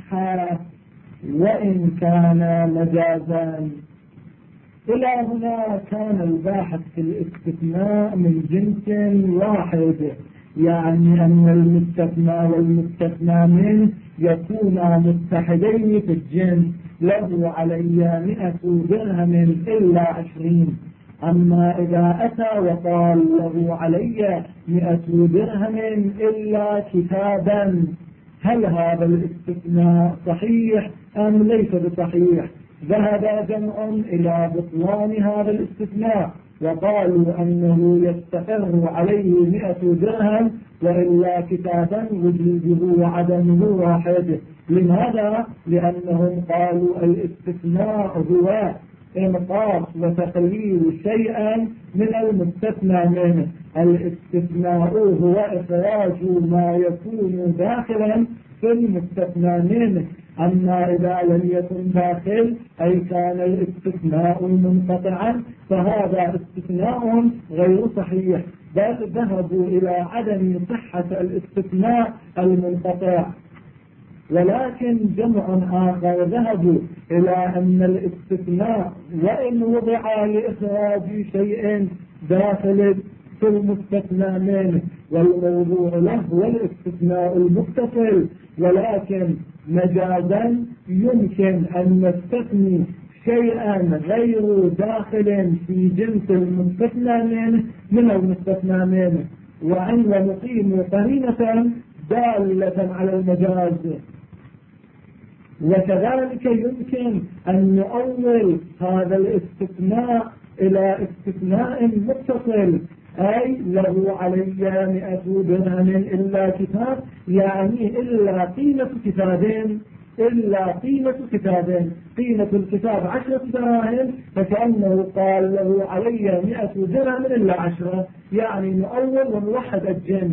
صح وإن كان مجازا. إلى هنا كان الباحث في الاستثناء من جنس واحد، يعني أن المستثنى والمستثنى منه يكونا متحدين في الجنس، له علي 100 درهم إلا 20. أما إذا أتى وقال له علي 100 درهم إلا كتابا، هل هذا الاستثناء صحيح أم ليس بصحيح؟ ذهب جمع إلى بطلان هذا الاستثناء وقالوا أنه يستقر عليه 100 درهم وإلا كتابا وجوده وعدمه واحد. لماذا؟ لأنهم قالوا الاستثناء هو إنقاص وتقليل شيئا من المستثنى منه. الاستثناء هو إخراج ما يكون داخلا في المستثنى منه. أما إذا لم يكن داخل أي كان الاستثناء منقطعا فهذا استثناء غير صحيح، بل ذهبوا إلى عدم صحة الاستثناء المنقطع. ولكن جمع آخر ذهبوا إلى أن الاستثناء وإن وضع لإخراج شيء داخل في المستثنى منه والموضوع له هو الاستثناء المتصل، ولكن مجازا يمكن أن نستثني شيئا غير داخل في جنس المستثنى منه من المستثنى منه، وأن نقيم قرينة دالة على المجاز. وكذلك يمكن أن نؤول هذا الاستثناء إلى استثناء متصل، أي له علي 100 درهم إلا كتاب، يعني إلا قيمة كتابين، إلا قيمة كتابين، قيمة الكتاب 10 دراهم، فكأنه قال له علي 100 درهم إلا 10، يعني نؤول ونوحد الجنس.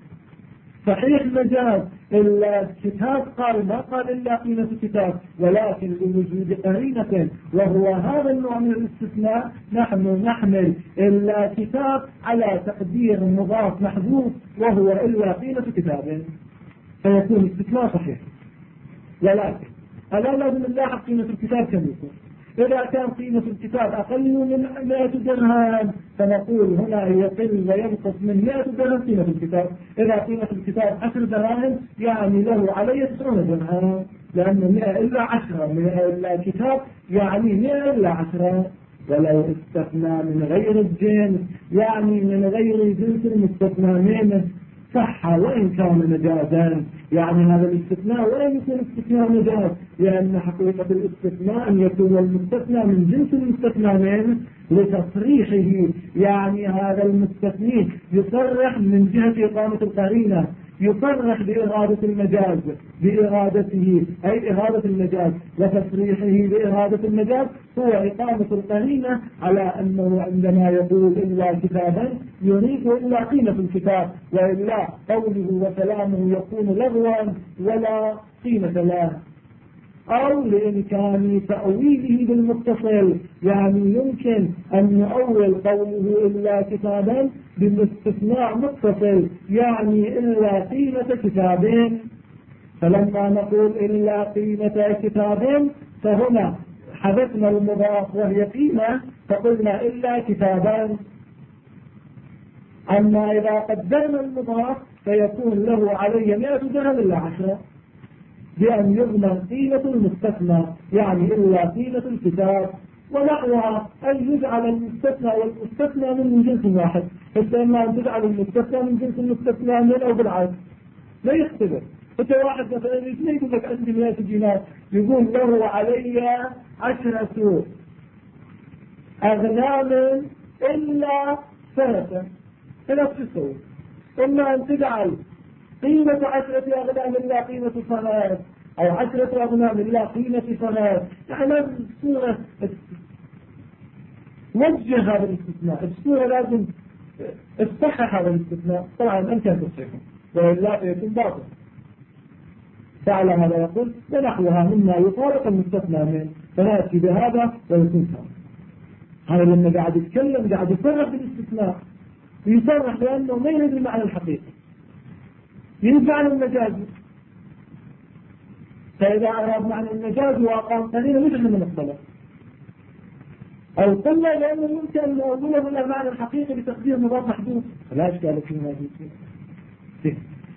صحيح مجاز إلا الكتاب قال ما قال إلا قيمة الكتاب، ولكن لوجود قرينة وهو هذا النوع من الاستثناء نحن نحمل إلا كتاب على تقدير مضاف محذوف وهو إلا قيمة كتاب، فيكون الاستثناء صحيح. ولكن ألا لازم نلاحظ قيمة الكتاب كم يكون. إذا كان قيمة الكتاب أقل من 100 درهم فنقول هنا يقل وينقص من 100 درهم قيمة الكتاب. إذا قيمة الكتاب 10 دراهم يعني له علي 90 درهم، لأنه 100 إلا 10، 100 إلا كتاب يعني 100 إلا 10. ولو استثنى من غير الجنس يعني من غير جنس المستثنى منه صح وإن كان مجازا، يعني هذا الاستثناء ولا يكون استثناء مجاز، لأن حقيقة الاستثناء أن يكون المستثنى من جنس المستثنى منه لتصريحه، يعني هذا المستثني يصرح من جهة إقامة القرينة، يصرح بإرادة المجاز بإرادته أي إرادة المجاز، وتصريحه بإرادة المجاز هو إقامة القرينة على أنه عندما يقول إلا كتابا يريد إلا قيمة الكتاب، وإلا قوله وكلامه يكون لغوا ولا قيمة له. أو لإمكان تأويله بالمتصل، يعني يمكن أن نؤول قوله إلا كتابا بالاستثناء متصل، يعني إلا قيمة كتابين. فلما نقول إلا قيمة كتابين فهنا حذفنا المضاف وهي قيمة فقلنا إلا كتابان. أما إذا قدرنا المضاف فيكون له علي 100 درهم إلا 10، بأن يضمن قيمة المستثنى يعني إلا قيمة الكتاب ونحوها، أن يجعل المستثنى والمستثنى من جنس واحد، فإما أن تجعل المستثنى من جنس المستثنى من أو بالعكس لا يختلف. أنت واحد مثلا يقول لك عندي 100 دينار يقول له علي 10 أغنام إلا سنة، هنا تسوي إما أن تجعل قيمة 10 أغنام إلا قيمة صلاة، أو 10 أغنام إلا قيمة صلاة، يعني الصورة وجه هذا الاستثناء، الصورة لازم تصحح هذا الاستثناء، طبعا أنت تصححه وإلا يكون باطل. فعلى هذا يقول ونحوها مما يفارق المستثنى منه، فنأتي بهذا ويكون ثابت. هذا لما قاعد يتكلم قاعد يصرح بالاستثناء، يصرح لأنه ما يريد المعنى الحقيقي، ينفع المجاز. فإذا أراد معنى المجاز وأقام قليلا مش من الصلاة أو قلنا لأنه يمكن أن نقوله من المعنى الحقيقي بتقدير مضاد محدود لا إشكال فيما فيه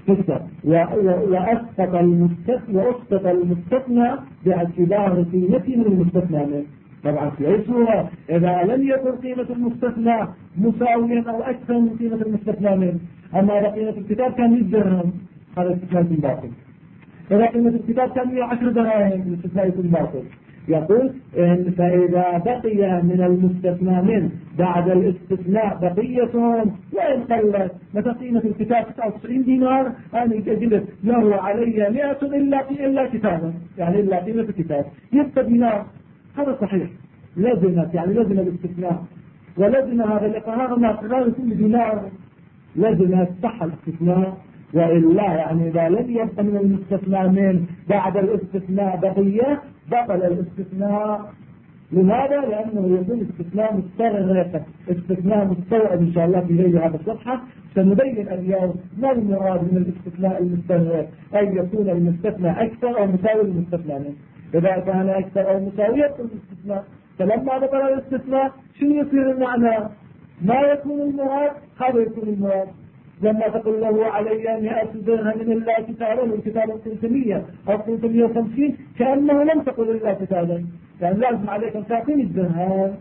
وأسقط المستثنى باعتبار قيمته من المستثنى منه. طبعا في أي صورة إذا لم يكن قيمة المستثنى مساويا أو أكثر من قيمة المستثنى منه. أما إذا قيمة الكتاب كان 100 درهم هذا استثناء باطل. إذا قيمة الكتاب كان 110 دراهم الاستثناء باطل. يقول فإذا بقي من المستثنى منه بعد الاستثناء بقية وإن قلت مثلا قيمة الكتاب 99 دينار أنا أجلس له علي 100 إلا كتابا يعني إلا قيمة الكتاب يبقى دينار. هذا صحيح لازمت يعني لازم الاستثناء ولازم هذا الإقرار ما قرار كل دينار لازم صح الاستثناء وإلا يعني إذا لم يبقى من المستثنى من بعد الاستثناء بقية بطل الاستثناء. لماذا؟ لأنه يكون استثناء مستغرق استثناء مستوعب إن شاء الله في غير هذا الصفحة سنبين اليوم ما المراد من الاستثناء المستغرق أن يكون المستثنى أكثر أو مساوي للمستثنى منه. إذا كان أكثر أو مساوي يكون الاستثناء فلما بطل الاستثناء شنو يصير المعنى؟ ما يكون المراد هذا يكون المراد. لما تقول له علي 100 درهم إلا كتابا والكتاب 300 أو 350 كأنه لم تقل إلا كتابا يعني لازم عليك أن تعطيني الدرهم.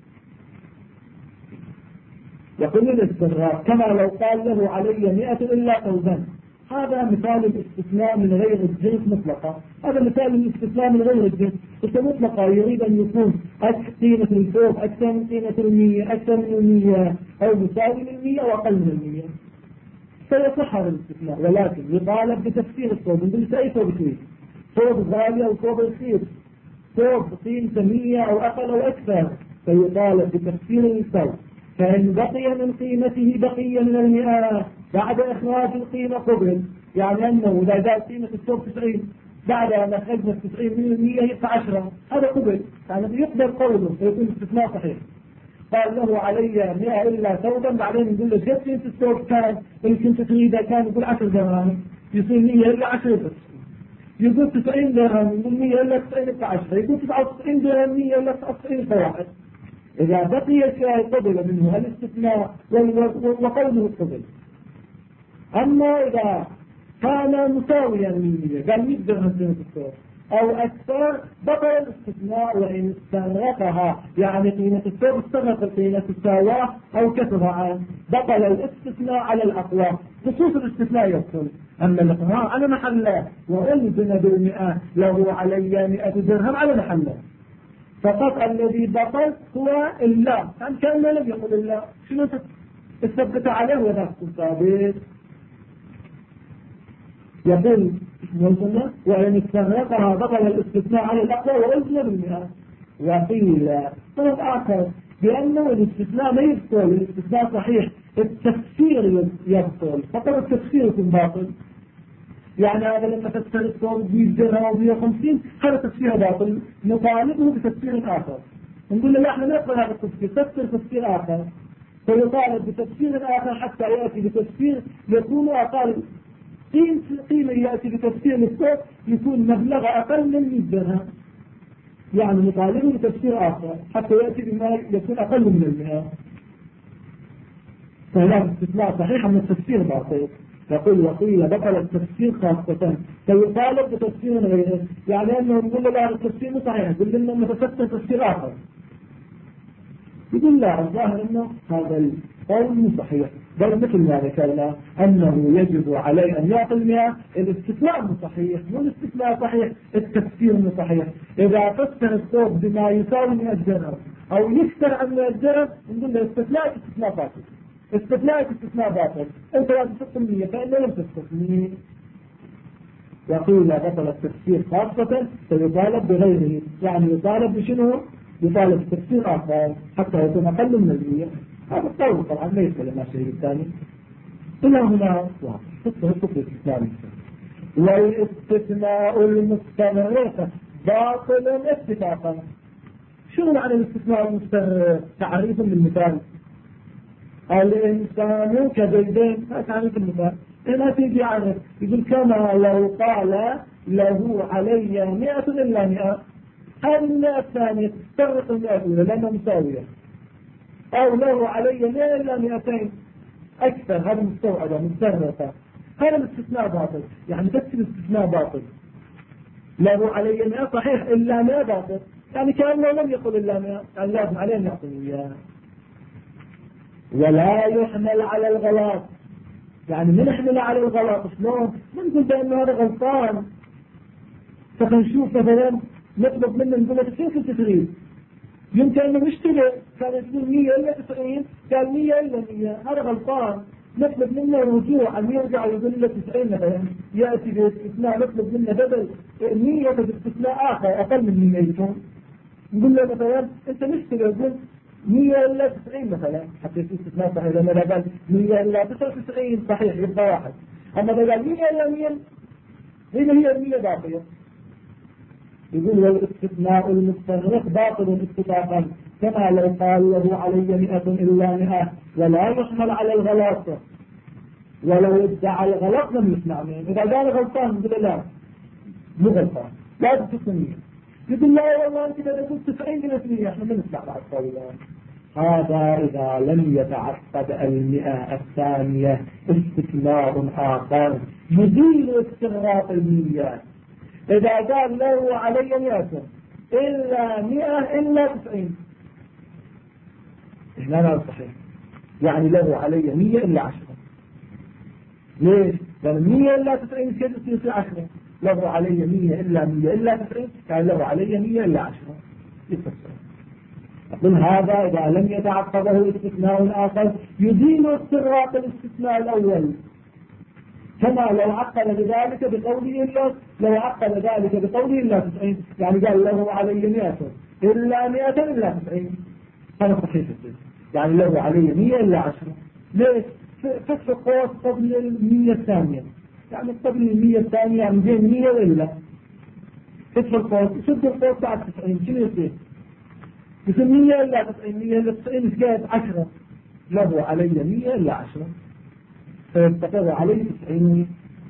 يقول الاستغراق كما لو قال له علي 100 إلا ثوبا. هذا مثال الاستثناء من غير الجنس مطلقا. هذا مثال الاستثناء من غير الجنس مطلقا يريد أن يكون قيمة الثوب أكثر من قيمة 100 أكثر من 100 أو مساوي لل100 أو أقل من 100 سيصح هذا الاستثناء. ولكن يطالب بتفسير الثوب. نقول أي ثوب فيه ثوب غالي أو ثوب رخيص ثوب قيمته 100 أو أقل أو أكثر فيطالب بتفسير الثوب. فإن بقي من قيمته بقي من 100 بعد إخراج القيمة قبل يعني أنه إذا جاءت قيمة الثوب 90 بعد أن أخرجنا 90 من 100 يبقى 10 هذا قبل يعني يقدر قوله فيكون استثناء صحيح. قال له علي 100 إلا ثوبا بعدين نقول له جد قيمة الثوب كان إن كنت تريده كان يقول 10 دراهم يصير 100 إلا 10 بس. يقول 90 درهم يقول 100 إلا 90 إلا 10 يقول 99 درهم 100 إلا 99 فواحد. إذا بقي شيء قبل منه الاستثناء وقوله قبل. أما إذا كان مساويا للمية قال 100 درهم قيمة الثوب أو أكثر بطل الاستثناء وإن استغرقها يعني قيمة الثوب استغرق القيمة الساواة أو كثرها بطل الاستثناء على الأقوى. خصوص الاستثناء يبطل. أما الإقرار على محله وألزم ب100 له علي 100 درهم على محله. فقط الذي بطل هو إلا كان لم يقل إلا شنو تثبت عليه وذاك ثابت. يقول وإن استغرقها بطل الاستثناء على الأقوى وألزم ب100. وقيل طرف آخر بأنه الاستثناء ما يبطل الاستثناء صحيح التفسير يبطل فقط التفسير يكون باطل. يعني هذا لما تفسر الثوب 100 درهم أو 150 هذا تفسير باطل نطالبه بتفسير آخر. نقول له لا احنا نقبل هذا التفسير تفسر تفسير آخر فيطالب بتفسير آخر حتى يأتي بتفسير يكون أقل قيمة يأتي بتفسير للثوب يكون مبلغ أقل من 100 درهم يعني نطالبه بتفسير آخر حتى يأتي بما يكون أقل من 100. فهذا استثناء صحيح من التفسير باطل. يقول وقيل بطل التفسير خاصة فيطالب بتفسير غيره يعني أنه يقول لا التفسير مو صحيح يقول لنا نتفسر تفسير آخر يقول لا الظاهر أنه هذا القول مو صحيح بل مثل ما ذكرنا أنه يجب عليه أن يعطي 100 الاستثناء مو صحيح مو الاستثناء صحيح التفسير مو صحيح. إذا فسر الصوت بما يساوي 100 درهم أو يكثر عن 100 درهم نقول له استثناء باطل استثناء باطل انت لازم تحط 100 فانه لم تستثني. يقول بطل التفسير خاصة فيطالب بغيره يعني يطالب بشنو؟ يطالب بتفسير آخر حتى يكون أقل من 100. هذا الطول طبعا ما يسأل ما الشيء الثاني. إلى هنا فقه الاستثناء والاستثناء المستغرق باطل اتفاقا. شنو معنى الاستثناء المستغرق؟ تعريف بالمثال الإنسان كزيدين تعريف المثال هنا تيجي عرف يقول كما لو قال له علي 100 إلا 100. هذه 100 الثانية تفرق 100 الأولى لأنها مساوية، أو له علي 100 إلا 200 أكثر، هذا مستوعبة مستغرقة. هذا الاستثناء باطل، يعني بس الاستثناء باطل. له علي 100 صحيح إلا 100 باطل، يعني كأنه لم يقل إلا 100، يعني لازم عليه نعطي إياه. ولا يحمل على الغلط، يعني من يحمل على الغلط شلون؟ نقول بأنه هذا غلطان، فنشوف مثلا نطلب منه نقول لك كيف تدريب، يمكن انه مشتري كان يقول 100 الا 90 قال 100 الا 100، هذا غلطان. نطلب منه رجوع ان يرجع ويقول له 90 مثلا، ياتي باستثناء نطلب منه بدل 100 باستثناء اخر اقل من 100 يكون، نقول له مثلا انت مشتري يقول 100 الا 90 مثلا حتى يصير استثناء صحيح، لما قال 100 الا 99 صحيح يبقى واحد، اما اذا قال 100 الا 100 هي 100 باقيه. يقول والاستثناء المستغرق باطل اتفاقا، كما لو قال له علي 100 إلا 100 ولا يحمل على الغلط، ولو ادعى الغلط لم يسمع منه. إذا قال غلطان يقول لا مو غلطان لا تسميه، يقول لا والله أنت إذا قلت 90% احنا ما نسمع بعد قولان. هذا إذا لم يتعقد 100 الثانية استثناء آخر يزيل استغراق 100. إذا قال له علي 100 إلا 100 إلا 90 هنا لا صحيح، يعني له علي 100 إلا 10. ليش؟ لأن 100 إلا 90 كده يصير 10، له علي 100 إلا 100 إلا 90 كان له علي 100 إلا 10 يصير. أقول هذا إذا لم يتعقبه استثناء آخر يزيل استغراق الاستثناء الأول، كما لو عقل ذلك بقوله إلا، لو عقل ذلك بقوله إلا 90، يعني قال له علي 100 إلا 100 إلا 90 هذا صحيح، يعني له علي 100 إلا 10. ليش؟ فتح قوس قبل 100 الثانية، يعني قبل 100 الثانية يعني بين 100 وإلا فتح القوس، شد القوس بعد 90 شنو يصير؟ يصير 100 إلا 90، 100 إلا 90 زائد 10، له علي 100 إلا 10 فيستقر عليه 90.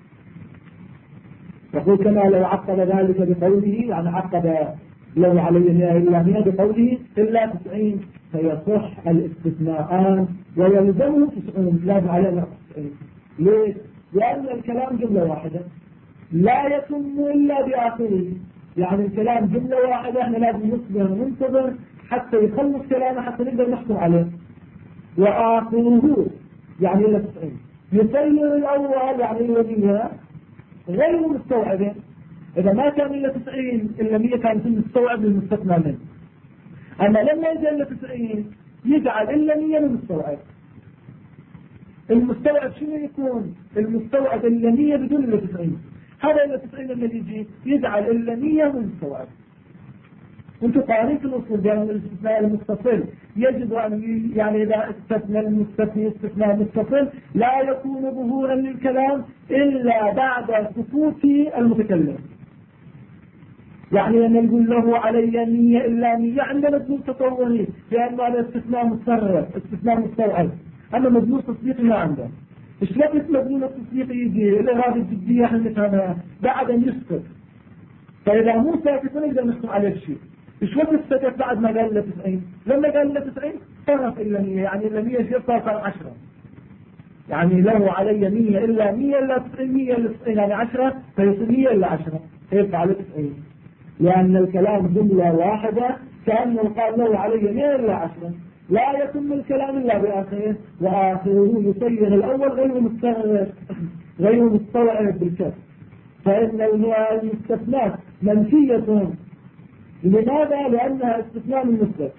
يقول كما لو عقد ذلك بقوله، يعني عقد لو علي 100 إلا 100 بقوله إلا 90 فيصح الاستثناءان ويلزمه 90 لازم عليه 90. ليش؟ لأن الكلام جملة واحدة لا يتم إلا بآخره، يعني الكلام جملة واحدة احنا لازم نصبر وننتظر حتى يخلص كلامه حتى نقدر نحكم عليه، وآخره يعني إلا 90. يصير الأول يعني الذين غير مستوعبين، إذا ما كان إلا 90 إلا 100 كان مستوعب للمستثنى منه، أما لما يجي إلا 90 يجعل إلا 100 للمستوعب. المستوعب شنو يكون؟ المستوعب إلا 100 بدون إلا 90، هذا إلا 90 لما يجي يجعل إلا 100 للمستوعب. انتم قارين في الاصول بان الاستثناء المتصل يجب ان يعني اذا استثنى المستثنى استثناء متصل لا يكون ظهورا للكلام الا بعد سكوت المتكلم. يعني لما يقول له علي 100 الا 100 عندنا مدلول تطوري لان هذا استثناء متصرف استثناء مستوعب، اما مدلول تصديقي ما عنده. ايش وقت مدلول التصديق يجي الاراده الجديه احنا نفهمها بعد ان يسكت، فاذا مو ساكت ما نقدر نحكم عليه شيء. ايش وقت سكت بعد ما قال له 90؟ لما قال له 90 صرف الا 100، يعني الا 100 صار 10، يعني له علي 100 الا 100 الا 90 100 الا 90 يعني 10 فيصير 100 الا 10 فيرفع عليه 90، لان الكلام جمله واحده كانه قال له علي 100 الا 10. لا يتم الكلام الا باخره، واخره يصير الاول غير مستوعب بالكسر، فان المستثنات منفيه. لماذا؟ لأنها استثناء من مثبت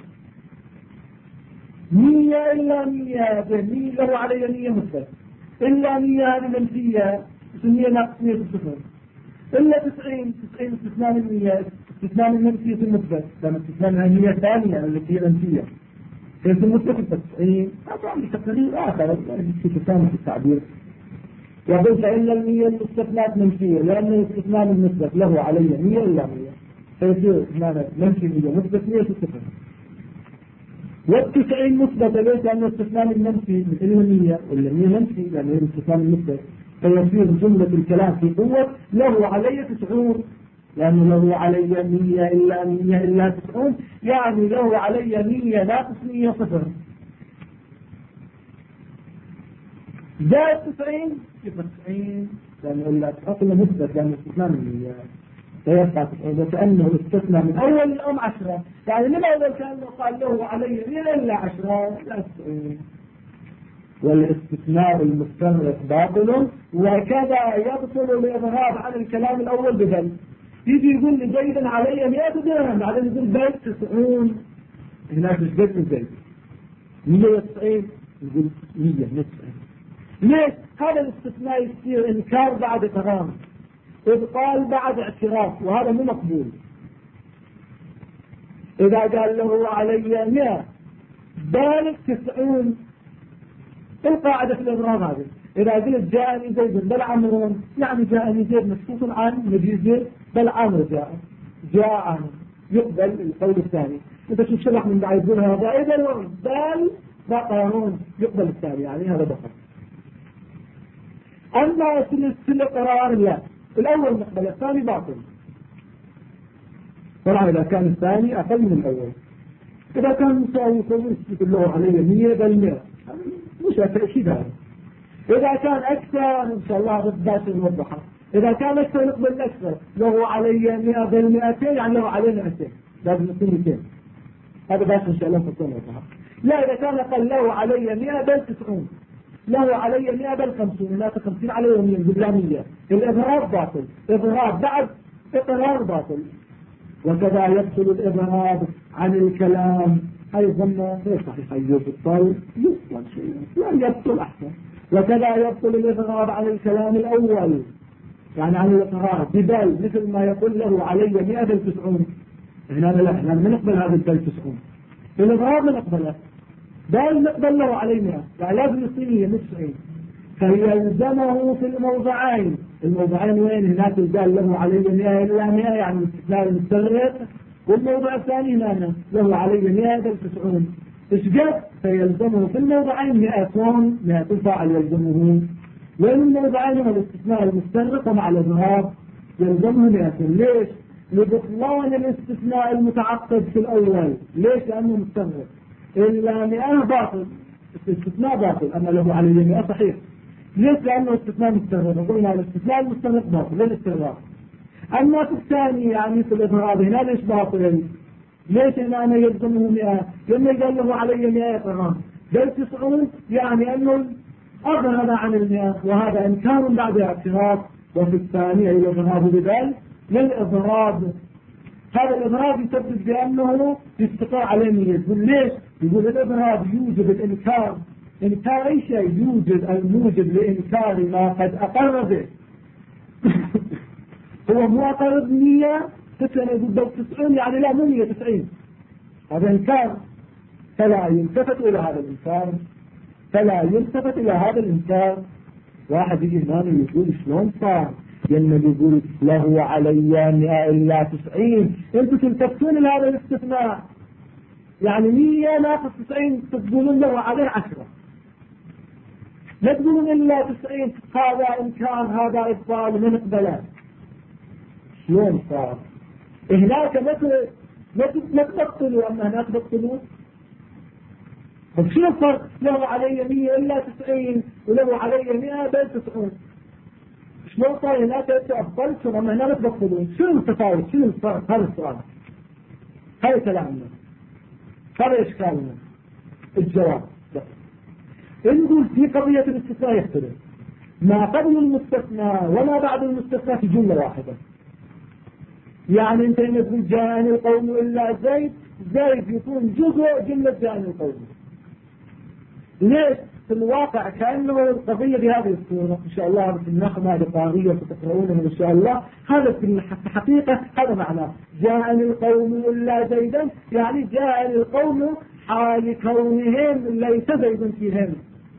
100 إلا 100 له علي 100 مثبت إلا 100 هذه منفية 100 ناقص 100 صفر إلا 90 استثناء من 100 استثناء من منفية المثبت، لأن استثناء من 100 ثانية التي هي منفية فيصير مثبت 90. هذا عندي تقرير آخر في تسامح التعبير. يقول فإن 100 المستثنات منفية لأن الاستثناء من مثبت له علي 100 إلا 100 فيصير هنا منفي 100 مثبت 100 صفر. وال90 مثبت ليش؟ لأنه استثناء من منفي مثل 100 ولا 100 منفي لأنه الاستثناء من مثبت فيصير جملة الكلام في قوة له علي 90، لأنه له علي 100 إلا 100 إلا 90، يعني له علي 100 ناقص 100 صفر، زائد 90 يبقى 90، لأنه إلا تحط له مثبت لأنه استثناء من فيبقى 90، وكأنه استثناء من أول الأم 10، يعني من أول كأنه قال له علي 100 إلا 10 لا 90. والاستثناء المستغرق باطل، وكذا يبطل الإظهار عن الكلام الأول ببل. يجي يقول لي زيدا علي 100 درهم، بعدين يقول بل 90، هناك مش بل زيد 190، يقول 100 90. ليش؟ هذا الاستثناء يصير إنكار بعد إقرار، إبطال بعد اعتراف، وهذا مو مقبول. إذا قال له علي 100 بل 90، القاعدة في الإضرار هذه، إذا قلت جاءني زيد بل عمر، يعني جاءني زيد مسكوت عن مجيء زيد بل عمر جاء عمر، يقبل القول الثاني. إذا شوف شرح من بعد يقول هذا إذا بل بقرون، يقبل الثاني، يعني هذا بقر. أما في الإقرار لا، الأول نقبل الثاني باطل، طبعا إذا كان الثاني أقل من الأول. إذا كان مساوي يقول له علي 100 بل 100، مش تأكيد هذا. إذا كان أكثر إن شاء الله بالذات نوضحها، إذا كان أكثر نقبل أكثر، له علي 100 بل 200، يعني له علي 200 لازم يكون 200، هذا باش إن شاء الله تكون نوضحها. لا، إذا كان قال له علي 100 بل 90، له علي 100 بل 50، هناك 50 عليه 100 بالله 100، الإضراب باطل، إضراب بعد إقرار باطل. وكذا يبطل الإضراب عن الكلام أيضا غير صحيح أيوب الطالب يبطل شيء لا يبطل أحسن. وكذا يبطل الإضراب عن الكلام الأول، يعني عن الإقرار ببل، مثل ما يقول له علي 100 بل 90، هنا لا، احنا ما نقبل هذا البل 90، الإضراب ما نقبله، بل نقبل له علي 100، يعني لازم يصير مش 90. فيلزمه في الموضعين وين؟ هناك قال له علي 100 إلا 100، يعني الاستثناء المستغرق، والموضع الثاني هنا له علي 100 بل 90، ايش قد؟ فيلزمه في الموضعين 100 فاعل يلزمه، وين الموضعين هو الاستثناء المستغرق ومع الإظهار يلزمه 100. ليش؟ لبطلان الاستثناء المتعقد في الأول. ليش؟ لأنه مستغرق، إلا 100 باطل، الاستثناء باطل، أما له علي 100 صحيح. ليش؟ لأنه استثناء مستغرق، قلنا الاستثناء المستغرق باطل للاستغراق. أما في الثاني يعني في الإضراب هنا ليش باطل؟ ليش هنا أنا يلزمه 100؟ لما قال له علي 100 طبعا بل 90، يعني أنه أغرب عن 100، وهذا إنكار بعد اعتراف. وفي الثاني الإضراب بذلك للإضراب، هذا الإضراب يثبت بأنه يستقر عليه 100. يقول ليش؟ يقول الإضراب يوجب الإنكار، إنكار أي شيء يوجد الموجب لإنكار ما قد أقر به. هو مو أقر 100 يقول 90، يعني لا مو 190، هذا إنكار. فلا يلتفت إلى هذا الإنكار، فلا يلتفت إلى هذا الإنكار. واحد يجي هنا يقول شلون صار؟ لأنه يقول له علي 100 إلا 90، أنتم تلتفتون إلى هذا الاستثناء، يعني 100 ناقص 90 تقولون له عليه 10، لا تقولون إلا 90. هذا إنكار، هذا إبطال، من قبله. شلون صار؟ هناك ما تبطلوا، أما هناك تبطلوا. طيب شنو الفرق؟ له علي 100 إلا 90 وله علي 100 بل 90، شلون صار هناك أبطلتم أما هنا لا تبطلون؟ شنو التفاوت؟ شنو الفرق؟ هذا السؤال، هذا كلامنا، هذا إشكالنا. الجواب نقول في قضية الاستثناء يختلف، ما قبل المستثنى وما بعد المستثنى في جملة واحدة. يعني انت تقول جاءني القوم إلا زيد، زيد يكون جزء جملة جاءني القوم. ليش؟ في الواقع كأنه القضية بهذه الصورة إن شاء الله في النخمة لقارية ستقرؤونه إن شاء الله. هذا في الحقيقة هذا معناه جاءني القوم إلا زيدا، يعني جاءني القوم حال كونهم ليس زيد فيهم.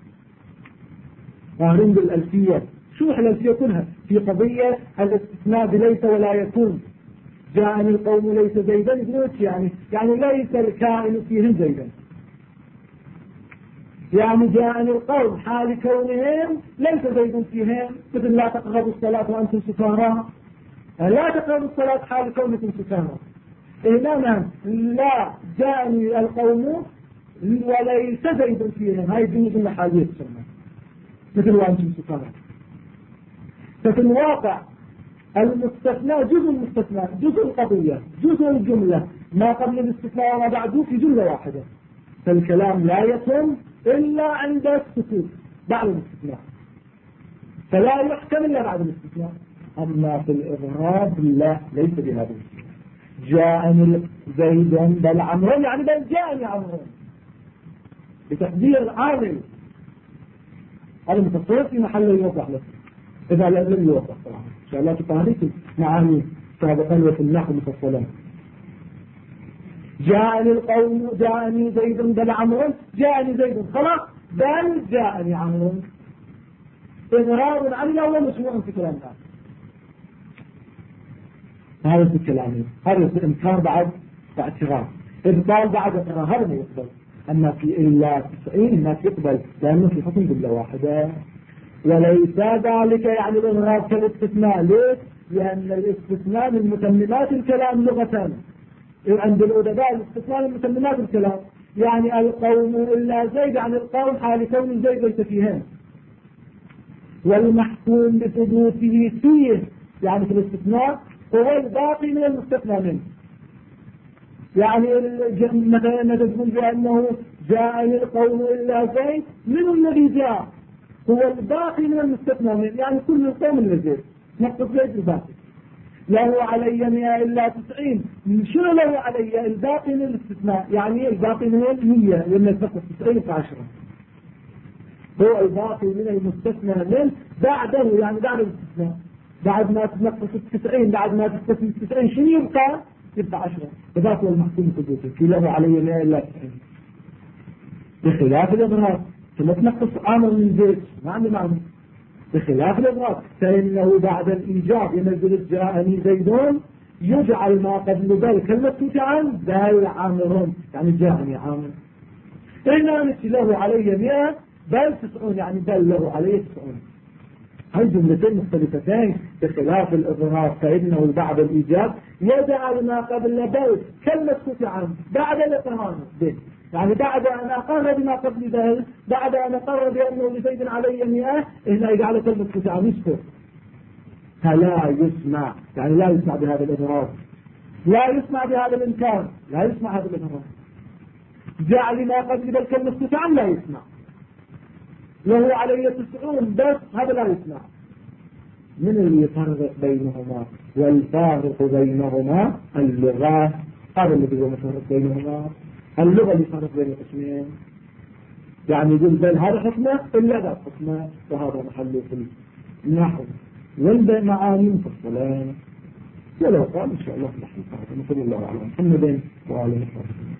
قارن بالألفية، شو الألفية كلها في قضية الاستثناء بليس ولا يكون. جاءني القوم ليس زيدا، يعني ليس الكائن فيهم زيدا، يعني جاءني القول حال كونهم ليس زيد فيهم، مثل لا تقربوا الصلاة وأنتم سكارى، لا تقربوا الصلاة حال كونكم سكارى. إنما لا جاءني القوم وليس زيد فيهم، هاي جزء محالية تسمى مثل وأنتم سكارى. ففي الواقع المستثنى جزء المستثنى، جزء القضية، جزء الجملة، ما قبل الاستثناء وما بعده في جملة واحدة. فالكلام لا يتم إلا عند السكوت بعد الاستثناء، فلا يحكم إلا بعد الاستثناء. أما في الإضراب لا، ليس بهذا. جاءني زيد بل عمرو، يعني بل جاءني عمرو بتقدير عامل. هذا متصور في محل يوضح لك إذا لم يوضح طبعا إن شاء الله تقاريك معاني سابقا وفي النحو مفصلا. جاءني القوم، جاءني زيد بل عمرو، جاءني زيد خلاص، بل جاءني عمرو. إضرار عن الأول مشروع في كلام هذا في الكلام، هذا في إمكان بعد اعتراض، إبطال بعد اعتراض، هذا ما يقبل. أما في إلا 90 ما يقبل، لأنه في حكم جملة واحدة. وليس ذلك يعني الإضرار كالاستثناء. ليش؟ لأن الاستثناء من متممات الكلام لغة. عند الأدباء الاستثناء من متممات الكلام، يعني القوم إلا زيد، يعني القوم حال كون زيد ليس فيهم. والمحكوم بثبوته فيه، يعني في الاستثناء هو الباقي من المستثنى منه. يعني مثلا تقول بأنه جاءني القوم إلا زيد، من الذي جاء؟ هو الباقي من المستثنى منه، يعني كل القوم اللي زيد نقص زيد الباقي. له علي 100 إلا 90، شنو له علي؟ الباقي من الاستثناء، يعني الباقي من 100 لما تنقص 90 في 10، هو الباقي من المستثنى منه بعده، يعني بعد الاستثناء، بعد ما تنقص 90، بعد ما تستثني 90 شنو يبقى؟ يبقى 10. فذاك هو المحكوم بثبوته، له علي 100 إلا 90. بخلاف الإضرار ثم تنقص عامل من زيد ما عنده معنى. بخلاف الإضرار فإنه بعد الإيجاب ينزل جاءني زيدون، يجعل ما قبل ذلك المسكوت عن بل عامر، يعني جاءني عامر. إنما له علي 100 بل 90، يعني بل له علي 90. هاي جملتين مختلفتين. بخلاف الإضرار فإنه بعد الإيجاب يجعل ما قبل بل كالمسكوت عنه بعد الإقرار به، يعني بعد أن أقر بما قبل ذلك، بعد أن أقر بأنه لزيد علي 100 هنا يجعل كالمسكوت عنه يسكت. فلا يسمع، يعني لا يسمع بهذا الإضرار، لا يسمع بهذا الإنكار، لا يسمع هذا الإضرار. جعل ما قبل بل كالمسكوت عنه لا يسمع. له علي 90 بس هذا لا يسمع. من اللي يفرق بينهما؟ والفارق بينهما اللغة. هذا الذي هو مفرق بينهما، اللغة اللي يفرق بين القسمين. يعني يقول بل هذا حكمه إلا ذا حكمه، وهذا محله في النحو والبين معاني مفصلين. ولو قال إن شاء الله نحن صلى الله عليه وسلم وآله وصحبه.